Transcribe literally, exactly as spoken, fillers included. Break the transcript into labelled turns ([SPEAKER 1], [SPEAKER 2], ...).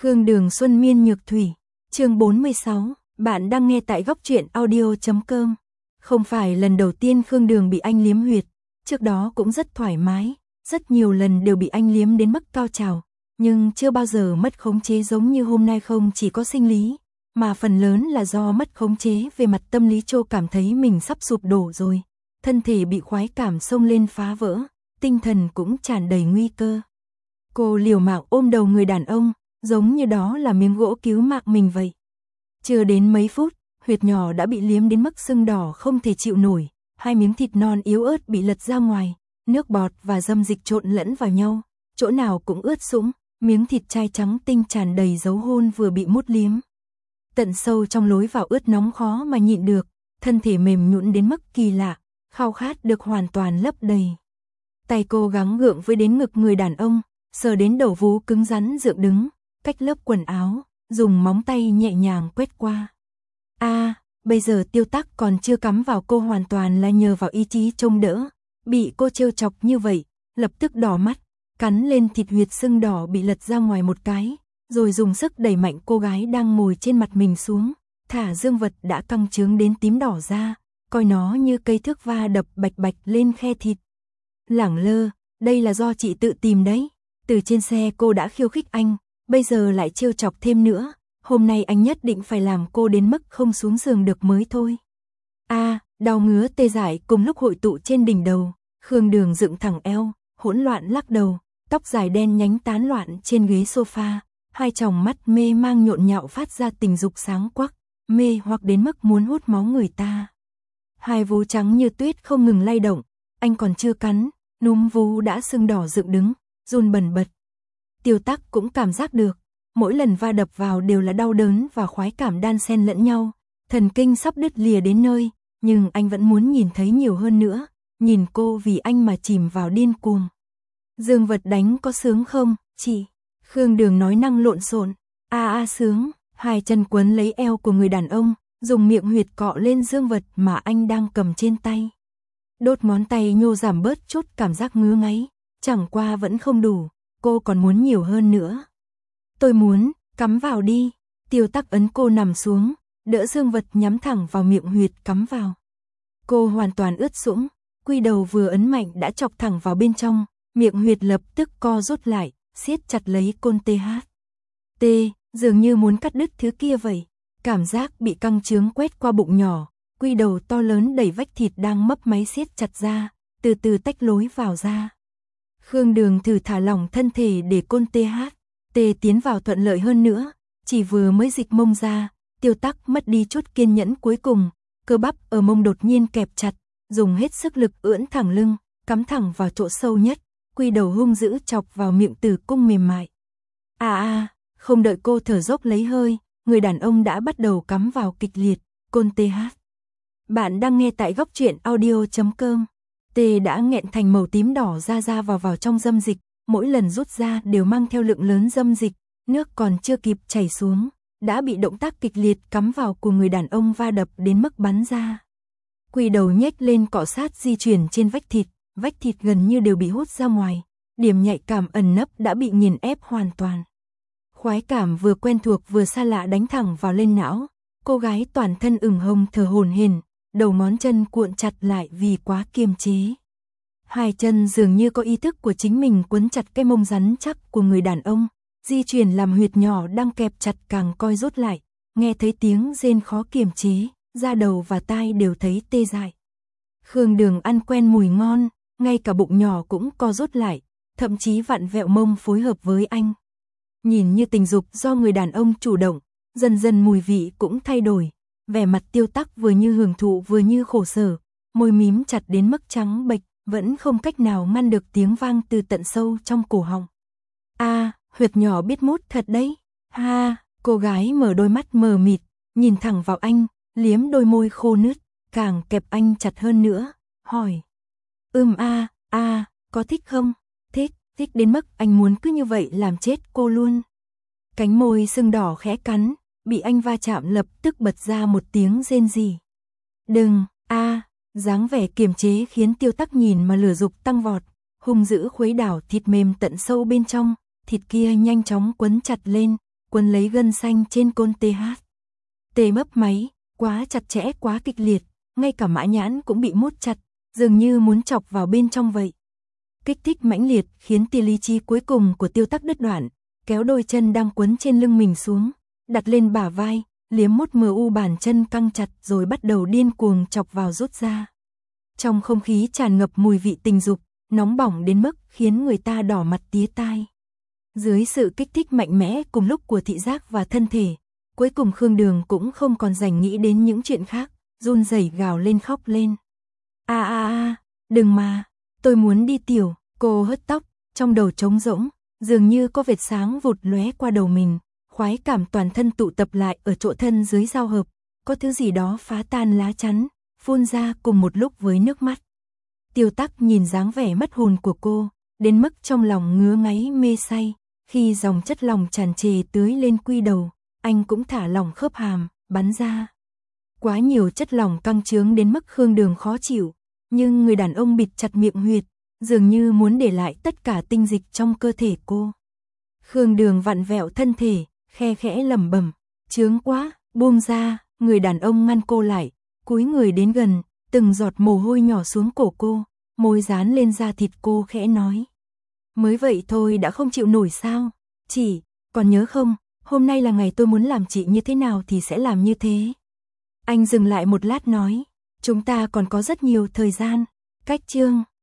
[SPEAKER 1] Khương Đường Xuân Miên Nhược Thủy, chương bốn mươi sáu, bạn đang nghe tại góc truyện audio chấm com. Không phải lần đầu tiên Khương Đường bị anh liếm huyệt, trước đó cũng rất thoải mái, rất nhiều lần đều bị anh liếm đến mức cao trào, nhưng chưa bao giờ mất khống chế giống như hôm nay. Không chỉ có sinh lý, mà phần lớn là do mất khống chế về mặt tâm lý. Trô cảm thấy mình sắp sụp đổ rồi, thân thể bị khoái cảm xông lên phá vỡ, tinh thần cũng tràn đầy nguy cơ. Cô liều mạng ôm đầu người đàn ông, giống như đó là miếng gỗ cứu mạng mình vậy. Chưa đến mấy phút, huyệt nhỏ đã bị liếm đến mức sưng đỏ không thể chịu nổi, hai miếng thịt non yếu ớt bị lật ra ngoài, nước bọt và dâm dịch trộn lẫn vào nhau, chỗ nào cũng ướt sũng, miếng thịt trai trắng tinh tràn đầy dấu hôn vừa bị mút liếm. Tận sâu trong lối vào ướt nóng khó mà nhịn được, thân thể mềm nhũn đến mức kỳ lạ, khao khát được hoàn toàn lấp đầy. Tay cô gắng gượng với đến ngực người đàn ông, sờ đến đầu vú cứng rắn dựng đứng, cách lớp quần áo, dùng móng tay nhẹ nhàng quét qua. A, à, bây giờ Tiêu Tắc còn chưa cắm vào cô, hoàn toàn là nhờ vào ý chí trông đỡ. Bị cô trêu chọc như vậy, lập tức đỏ mắt, cắn lên thịt huyệt sưng đỏ bị lật ra ngoài một cái, rồi dùng sức đẩy mạnh cô gái đang ngồi trên mặt mình xuống, thả dương vật đã căng trướng đến tím đỏ ra, coi nó như cây thước va đập bạch bạch lên khe thịt. Lẳng lơ, đây là do chị tự tìm đấy. Từ trên xe cô đã khiêu khích anh, bây giờ lại trêu chọc thêm nữa, hôm nay anh nhất định phải làm cô đến mức không xuống giường được mới thôi. A, à, đau ngứa tê dại cùng lúc hội tụ trên đỉnh đầu, Khương Đường dựng thẳng eo, hỗn loạn lắc đầu, tóc dài đen nhánh tán loạn trên ghế sofa, hai tròng mắt mê mang nhộn nhạo phát ra tình dục sáng quắc, mê hoặc đến mức muốn hút máu người ta. Hai vú trắng như tuyết không ngừng lay động, anh còn chưa cắn, núm vú đã sưng đỏ dựng đứng, run bần bật. Tiêu Tắc cũng cảm giác được, mỗi lần va đập vào đều là đau đớn và khoái cảm đan xen lẫn nhau, thần kinh sắp đứt lìa đến nơi, nhưng anh vẫn muốn nhìn thấy nhiều hơn nữa, nhìn cô vì anh mà chìm vào điên cuồng. Dương vật đánh có sướng không, chị? Khương Đường nói năng lộn xộn, a a sướng, hai chân quấn lấy eo của người đàn ông, dùng miệng huyệt cọ lên dương vật mà anh đang cầm trên tay. Đốt ngón tay nhô giảm bớt chút cảm giác ngứa ngáy, chẳng qua vẫn không đủ, cô còn muốn nhiều hơn nữa. Tôi muốn, cắm vào đi. Tiêu Tắc ấn cô nằm xuống, đỡ dương vật nhắm thẳng vào miệng huyệt cắm vào. Cô hoàn toàn ướt sũng, quy đầu vừa ấn mạnh đã chọc thẳng vào bên trong, miệng huyệt lập tức co rút lại, siết chặt lấy côn tê hát. T, dường như muốn cắt đứt thứ kia vậy. Cảm giác bị căng trướng quét qua bụng nhỏ, quy đầu to lớn đẩy vách thịt đang mấp máy siết chặt ra, từ từ tách lối vào ra. Khương Đường thử thả lỏng thân thể để côn tê hát, tê tiến vào thuận lợi hơn nữa, chỉ vừa mới dịch mông ra, Tiêu Tắc mất đi chút kiên nhẫn cuối cùng, cơ bắp ở mông đột nhiên kẹp chặt, dùng hết sức lực ưỡn thẳng lưng, cắm thẳng vào chỗ sâu nhất, quy đầu hung dữ chọc vào miệng tử cung mềm mại. À à, không đợi cô thở dốc lấy hơi, người đàn ông đã bắt đầu cắm vào kịch liệt, côn tê hát. Bạn đang nghe tại góc truyện audio chấm com. Tê đã nghẹn thành màu tím đỏ ra ra vào vào trong dâm dịch, mỗi lần rút ra đều mang theo lượng lớn dâm dịch, nước còn chưa kịp chảy xuống, đã bị động tác kịch liệt cắm vào của người đàn ông va đập đến mức bắn ra. Quỳ đầu nhếch lên cọ sát di chuyển trên vách thịt, vách thịt gần như đều bị hút ra ngoài, điểm nhạy cảm ẩn nấp đã bị nghiền ép hoàn toàn. Khoái cảm vừa quen thuộc vừa xa lạ đánh thẳng vào lên não, cô gái toàn thân ửng hồng thở hổn hển, đầu ngón chân cuộn chặt lại vì quá kiềm chế. Hai chân dường như có ý thức của chính mình quấn chặt cái mông rắn chắc của người đàn ông, di chuyển làm huyệt nhỏ đang kẹp chặt càng coi rút lại, nghe thấy tiếng rên khó kiềm chế, da đầu và tai đều thấy tê dại. Khương Đường ăn quen mùi ngon, ngay cả bụng nhỏ cũng co rút lại, thậm chí vặn vẹo mông phối hợp với anh. Nhìn như tình dục do người đàn ông chủ động, dần dần mùi vị cũng thay đổi, vẻ mặt Tiêu Tắc vừa như hưởng thụ vừa như khổ sở, môi mím chặt đến mức trắng bệch, vẫn không cách nào ngăn được tiếng vang từ tận sâu trong cổ họng. A, à, huyệt nhỏ biết mút thật đấy. Ha, cô gái mở đôi mắt mờ mịt, nhìn thẳng vào anh, liếm đôi môi khô nứt, càng kẹp anh chặt hơn nữa, hỏi. Ừm a, a, có thích không? Thích, thích đến mức anh muốn cứ như vậy làm chết cô luôn. Cánh môi sưng đỏ khẽ cắn, bị anh va chạm lập tức bật ra một tiếng rên rỉ. Đừng, a, à, dáng vẻ kiềm chế khiến Tiêu Tắc nhìn mà lửa dục tăng vọt, hung dữ khuấy đảo thịt mềm tận sâu bên trong, thịt kia nhanh chóng quấn chặt lên, quấn lấy gân xanh trên côn tê hát. Tê mấp máy, quá chặt chẽ quá kịch liệt, ngay cả mã nhãn cũng bị mút chặt, dường như muốn chọc vào bên trong vậy. Kích thích mãnh liệt khiến tia lý trí cuối cùng của Tiêu Tắc đứt đoạn, kéo đôi chân đang quấn trên lưng mình xuống, đặt lên bả vai, liếm mút mờ u bàn chân căng chặt rồi bắt đầu điên cuồng chọc vào rút ra. Trong không khí tràn ngập mùi vị tình dục, nóng bỏng đến mức khiến người ta đỏ mặt tía tai. Dưới sự kích thích mạnh mẽ cùng lúc của thị giác và thân thể, cuối cùng Khương Đường cũng không còn dành nghĩ đến những chuyện khác, run rẩy gào lên khóc lên. A a a, đừng mà, tôi muốn đi tiểu. Cô hất tóc, trong đầu trống rỗng, dường như có vệt sáng vụt lóe qua đầu mình, khoái cảm toàn thân tụ tập lại ở chỗ thân dưới giao hợp, có thứ gì đó phá tan lá chắn, phun ra cùng một lúc với nước mắt. Tiêu Tắc nhìn dáng vẻ mất hồn của cô, đến mức trong lòng ngứa ngáy mê say, khi dòng chất lỏng tràn trề tưới lên quy đầu, anh cũng thả lỏng khớp hàm, bắn ra. Quá nhiều chất lỏng căng trướng đến mức Khương Đường khó chịu, nhưng người đàn ông bịt chặt miệng huyệt, dường như muốn để lại tất cả tinh dịch trong cơ thể cô. Khương Đường vặn vẹo thân thể, khe khẽ lẩm bẩm, chướng quá, buông ra, người đàn ông ngăn cô lại, cúi người đến gần, từng giọt mồ hôi nhỏ xuống cổ cô, môi dán lên da thịt cô khẽ nói. Mới vậy thôi đã không chịu nổi sao? Chị, còn nhớ không, hôm nay là ngày tôi muốn làm chị như thế nào thì sẽ làm như thế. Anh dừng lại một lát nói, chúng ta còn có rất nhiều thời gian, cách chương.